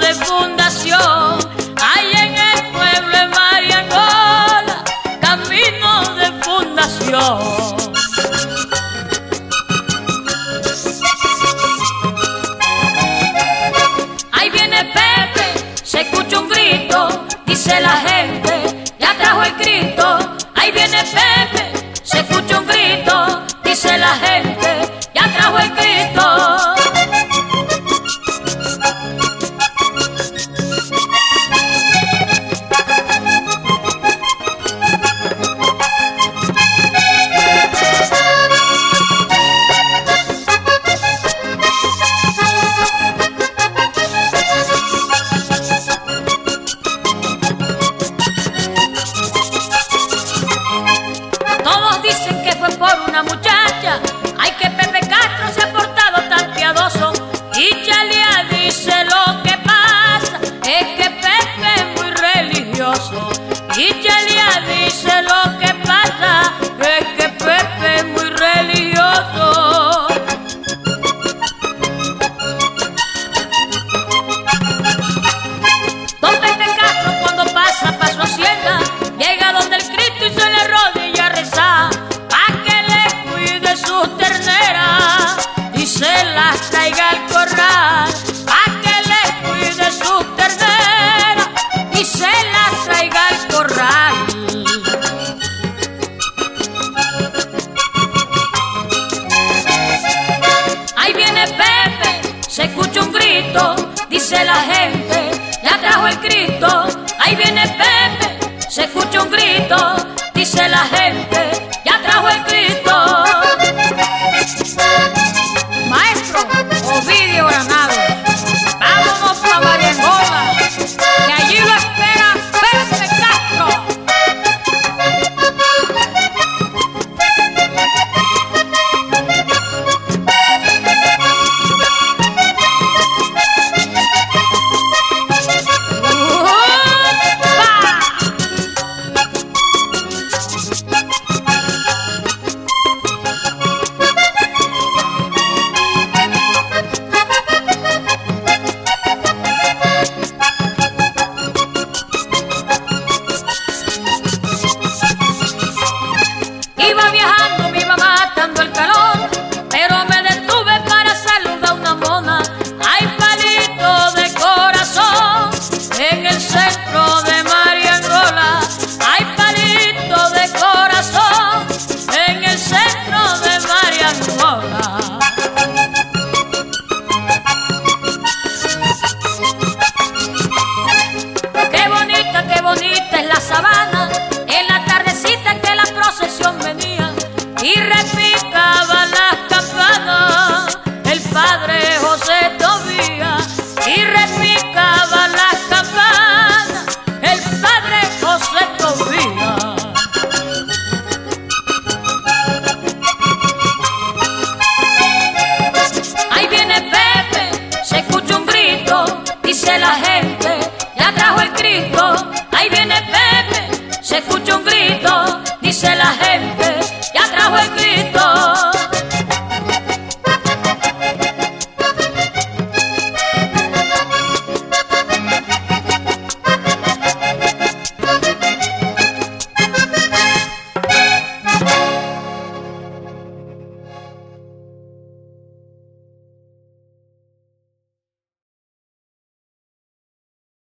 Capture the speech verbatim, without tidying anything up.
de fundación, hay en el pueblo de Mariangola, camino de fundación. Ahí viene Pepe, se escucha un grito, dice la gente, ya trajo el Cristo. Ahí viene Pepe, se escucha un grito, dice la gente, ya trajo el Cristo. Dicen que fue por una muchacha, ay que Pepe Castro se ha portado tan piadoso. Y Chalía dice lo que pasa, es que Pepe es muy religioso. Y Chalía dice lo que pasa, es que Pepe es muy religioso. Don Pepe Castro cuando pasa pa' su hacienda, llega donde el Cristo y se le arrodilla a rezar, pa' que le cuide sus terneras y se las traiga al corral, pa' que le cuide sus terneras y se las traiga al corral. Ahí viene Pepe, se escucha un grito, dice la gente, ya trajo el Cristo. Ahí viene Pepe, se escucha un grito,